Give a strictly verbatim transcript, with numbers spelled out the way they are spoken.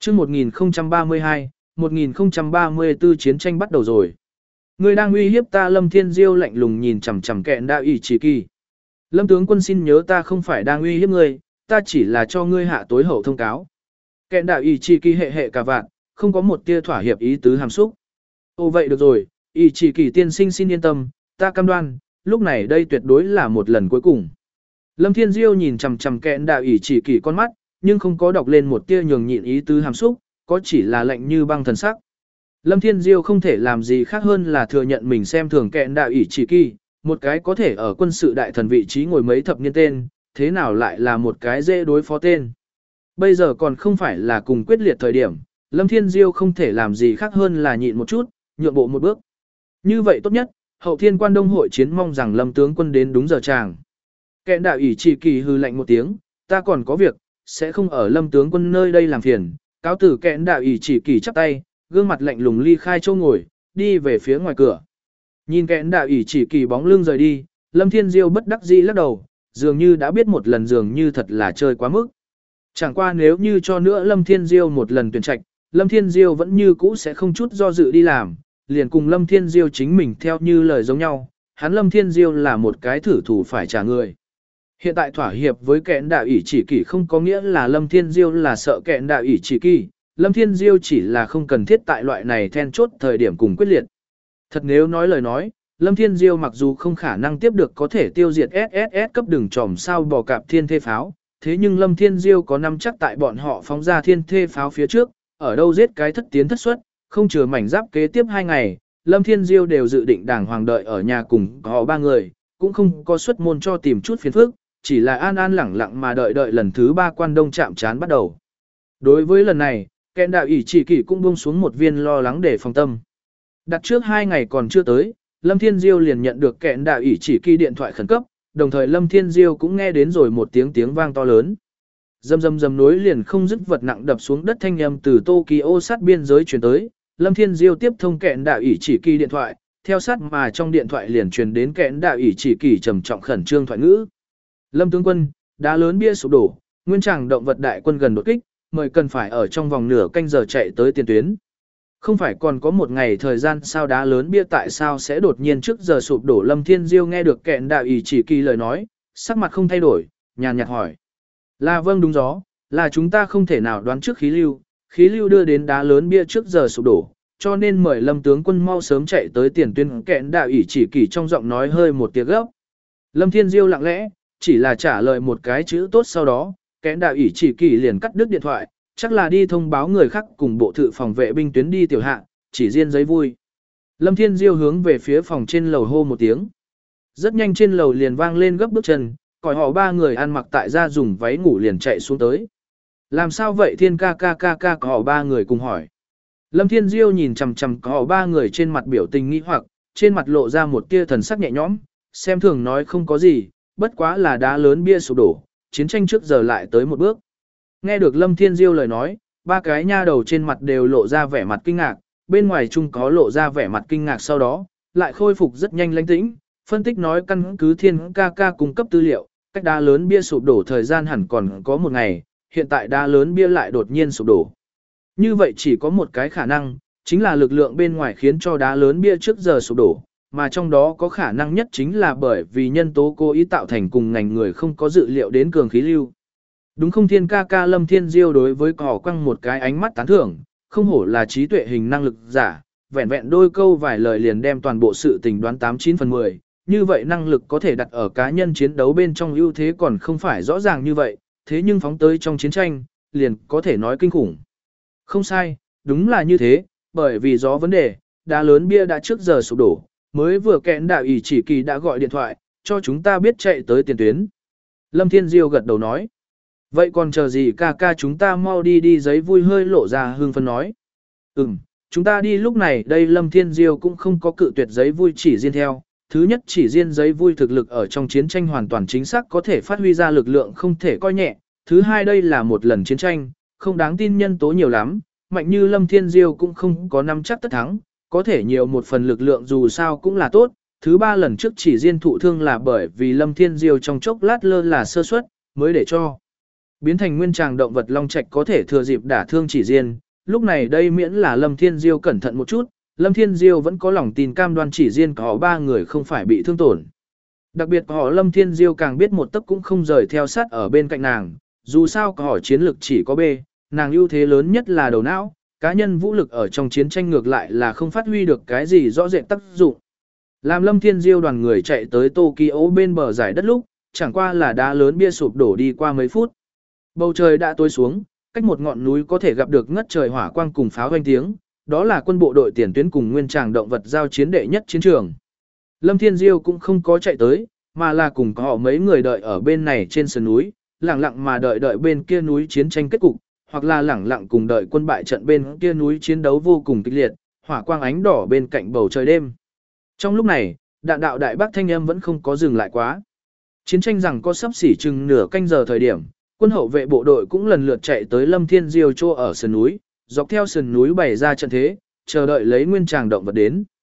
Chương một nghìn không trăm ba mươi hai, một nghìn không trăm ba mươi tư chiến tranh bắt đầu rồi. Ngươi đang uy hiếp ta. Lâm Thiên Diêu lạnh lùng nhìn chằm chằm kẹn đạo ỷ chỉ kỳ. Lâm tướng quân xin nhớ ta không phải đang uy hiếp ngươi, ta chỉ là cho ngươi hạ tối hậu thông cáo. Kẹn đạo ỷ chỉ kỳ hệ hệ cả vạn, không có một tia thỏa hiệp ý tứ hàm xúc. Ồ vậy được rồi, ỷ chỉ kỳ tiên sinh xin yên tâm, ta cam đoan, lúc này đây tuyệt đối là một lần cuối cùng. Lâm Thiên Diêu nhìn chằm chằm kẹn đạo ỷ chỉ kỳ con mắt, nhưng không có đọc lên một tia nhường nhịn ý tứ hàm xúc, có chỉ là lạnh như băng thần sắc. Lâm Thiên Diêu không thể làm gì khác hơn là thừa nhận mình xem thường kẹn đạo ỷ chỉ kỳ, một cái có thể ở quân sự đại thần vị trí ngồi mấy thập niên tên, thế nào lại là một cái dễ đối phó tên. Bây giờ còn không phải là cùng quyết liệt thời điểm, Lâm Thiên Diêu không thể làm gì khác hơn là nhịn một chút, nhượng bộ một bước. Như vậy tốt nhất, hậu thiên quan đông hội chiến mong rằng Lâm tướng quân đến đúng giờ chàng. Kẹn đạo ỷ chỉ kỳ hư lạnh một tiếng, ta còn có việc, sẽ không ở Lâm tướng quân nơi đây làm phiền. Cáo tử kẹn đạo ỷ chỉ kỳ chắp tay, gương mặt lạnh lùng ly khai chỗ ngồi, đi về phía ngoài cửa. Nhìn kẹn đạo ỷ chỉ kỳ bóng lưng rời đi, Lâm Thiên Diêu bất đắc dĩ lắc đầu, dường như đã biết một lần dường như thật là chơi quá mức. Chẳng qua nếu như cho nữa Lâm Thiên Diêu một lần tuyển trạch, Lâm Thiên Diêu vẫn như cũ sẽ không chút do dự đi làm, liền cùng Lâm Thiên Diêu chính mình theo như lời giống nhau, hắn Lâm Thiên Diêu là một cái thử thủ phải trả người. Hiện tại thỏa hiệp với kẹn đạo ỷ chỉ kỳ không có nghĩa là Lâm Thiên Diêu là sợ kẹn đạo ỷ chỉ kỳ, Lâm Thiên Diêu chỉ là không cần thiết tại loại này then chốt thời điểm cùng quyết liệt. Thật nếu nói lời nói, Lâm Thiên Diêu mặc dù không khả năng tiếp được có thể tiêu diệt ét ét ét cấp đường tròm sao bò cạp thiên thê pháo, thế nhưng Lâm Thiên Diêu có nắm chắc tại bọn họ phóng ra thiên thê pháo phía trước, ở đâu giết cái thất tiến thất xuất, không chừa mảnh giáp kế tiếp hai ngày, Lâm Thiên Diêu đều dự định đàng hoàng đợi ở nhà cùng họ ba người, cũng không có xuất môn cho tìm chút phiền phức, chỉ là an an lẳng lặng mà đợi đợi lần thứ ba quan đông chạm chán bắt đầu. Đối với lần này, kẹn đạo ỷ chỉ kỳ cũng buông xuống một viên lo lắng để phòng tâm. Đặt trước hai ngày còn chưa tới, Lâm Thiên Diêu liền nhận được kẹn đạo ỷ chỉ kỳ điện thoại khẩn cấp, đồng thời Lâm Thiên Diêu cũng nghe đến rồi một tiếng tiếng vang to lớn. Dầm dầm dầm nối liền không dứt vật nặng đập xuống đất thanh âm từ Tokyo sát biên giới truyền tới, Lâm Thiên Diêu tiếp thông kẹn đạo ỷ chỉ kỳ điện thoại, theo sát mà trong điện thoại liền truyền đến kẹn đạo ỷ chỉ kỳ trầm trọng khẩn trương thoại ngữ. Lâm tướng quân, đá lớn bia sụp đổ, nguyên tràng động vật đại quân gần đột kích, mời cần phải ở trong vòng nửa canh giờ chạy tới tiền tuyến. Không phải còn có một ngày thời gian sao đá lớn bia tại sao sẽ đột nhiên trước giờ sụp đổ. Lâm Thiên Diêu nghe được kẹn đạo ỷ chỉ kỳ lời nói, sắc mặt không thay đổi, nhàn nhạt hỏi. Là vâng đúng gió, là chúng ta không thể nào đoán trước khí lưu, khí lưu đưa đến đá lớn bia trước giờ sụp đổ, cho nên mời Lâm tướng quân mau sớm chạy tới tiền tuyến. Kẹn đạo ỷ chỉ kỳ trong giọng nói hơi một tiếng gấp. Lâm Thiên Diêu lặng lẽ, chỉ là trả lời một cái chữ tốt sau đó, kẹn đạo ỷ chỉ kỳ liền cắt đứt điện thoại, chắc là đi thông báo người khác cùng bộ thự phòng vệ binh tuyến đi tiểu hạ, chỉ riêng giấy vui. Lâm Thiên Diêu hướng về phía phòng trên lầu hô một tiếng. Rất nhanh trên lầu liền vang lên gấp bước chân, còi họ ba người ăn mặc tại gia dùng váy ngủ liền chạy xuống tới. Làm sao vậy Thiên ca ca ca ca họ ba người cùng hỏi. Lâm Thiên Diêu nhìn chằm chằm họ ba người trên mặt biểu tình nghi hoặc, trên mặt lộ ra một tia thần sắc nhẹ nhõm, xem thường nói không có gì, bất quá là đá lớn bia sụp đổ, chiến tranh trước giờ lại tới một bước. Nghe được Lâm Thiên Diêu lời nói, ba cái nha đầu trên mặt đều lộ ra vẻ mặt kinh ngạc, bên ngoài chung có lộ ra vẻ mặt kinh ngạc sau đó, lại khôi phục rất nhanh lãnh tĩnh, phân tích nói căn cứ Thiên ca ca cung cấp tư liệu, cách đá lớn bia sụp đổ thời gian hẳn còn có một ngày, hiện tại đá lớn bia lại đột nhiên sụp đổ. Như vậy chỉ có một cái khả năng, chính là lực lượng bên ngoài khiến cho đá lớn bia trước giờ sụp đổ, mà trong đó có khả năng nhất chính là bởi vì nhân tố cố ý tạo thành cùng ngành người không có dự liệu đến cường khí lưu. Đúng không Thiên ca ca? Lâm Thiên Diêu đối với cỏ quăng một cái ánh mắt tán thưởng, không hổ là trí tuệ hình năng lực giả, vẹn vẹn đôi câu vài lời liền đem toàn bộ sự tình đoán tám chín phần mười, như vậy năng lực có thể đặt ở cá nhân chiến đấu bên trong ưu thế còn không phải rõ ràng như vậy, thế nhưng phóng tới trong chiến tranh, liền có thể nói kinh khủng. Không sai, đúng là như thế, bởi vì gió vấn đề, đá lớn bia đã trước giờ sụp đổ, mới vừa kẹn đạo ỷ chỉ kỳ đã gọi điện thoại, cho chúng ta biết chạy tới tiền tuyến. Lâm Thiên Diêu gật đầu nói. Vậy còn chờ gì ca ca, chúng ta mau đi đi. Giấy vui hơi lộ ra hương phấn nói. Ừm, chúng ta đi lúc này đây. Lâm Thiên Diêu cũng không có cự tuyệt giấy vui chỉ riêng theo. Thứ nhất chỉ riêng giấy vui thực lực ở trong chiến tranh hoàn toàn chính xác có thể phát huy ra lực lượng không thể coi nhẹ. Thứ hai đây là một lần chiến tranh, không đáng tin nhân tố nhiều lắm. Mạnh như Lâm Thiên Diêu cũng không có nắm chắc tất thắng, có thể nhiều một phần lực lượng dù sao cũng là tốt. Thứ ba lần trước chỉ riêng thụ thương là bởi vì Lâm Thiên Diêu trong chốc lát lơ là sơ suất, mới để cho Biến thành nguyên tràng động vật long trạch có thể thừa dịp đả thương chỉ riêng, lúc này đây miễn là Lâm Thiên Diêu cẩn thận một chút, Lâm Thiên Diêu vẫn có lòng tin cam đoan chỉ riêng có ba người không phải bị thương tổn. Đặc biệt họ Lâm Thiên Diêu càng biết một tấc cũng không rời theo sát ở bên cạnh nàng, dù sao có hỏi chiến lực chỉ có B, nàng ưu thế lớn nhất là đầu não, cá nhân vũ lực ở trong chiến tranh ngược lại là không phát huy được cái gì rõ rệt tác dụng. Làm Lâm Thiên Diêu đoàn người chạy tới Tokyo bên bờ giải đất lúc, chẳng qua là đá lớn bia sụp đổ đi qua mấy phút. Bầu trời đã tối xuống, cách một ngọn núi có thể gặp được ngất trời hỏa quang cùng pháo hoanh tiếng, đó là quân bộ đội tiền tuyến cùng nguyên tràng động vật giao chiến đệ nhất chiến trường. Lâm Thiên Diêu cũng không có chạy tới, mà là cùng có họ mấy người đợi ở bên này trên sườn núi, lặng lặng mà đợi đợi bên kia núi chiến tranh kết cục, hoặc là lặng lặng cùng đợi quân bại trận bên kia núi chiến đấu vô cùng kịch liệt, hỏa quang ánh đỏ bên cạnh bầu trời đêm. Trong lúc này, đạn đạo đại bác thanh âm vẫn không có dừng lại quá. Chiến tranh rằng có sắp xỉ chừng nửa canh giờ thời điểm, quân hậu vệ bộ đội cũng lần lượt chạy tới Lâm Thiên Diêu chỗ ở sườn núi, dọc theo sườn núi bày ra trận thế, chờ đợi lấy nguyên tràng động vật đến.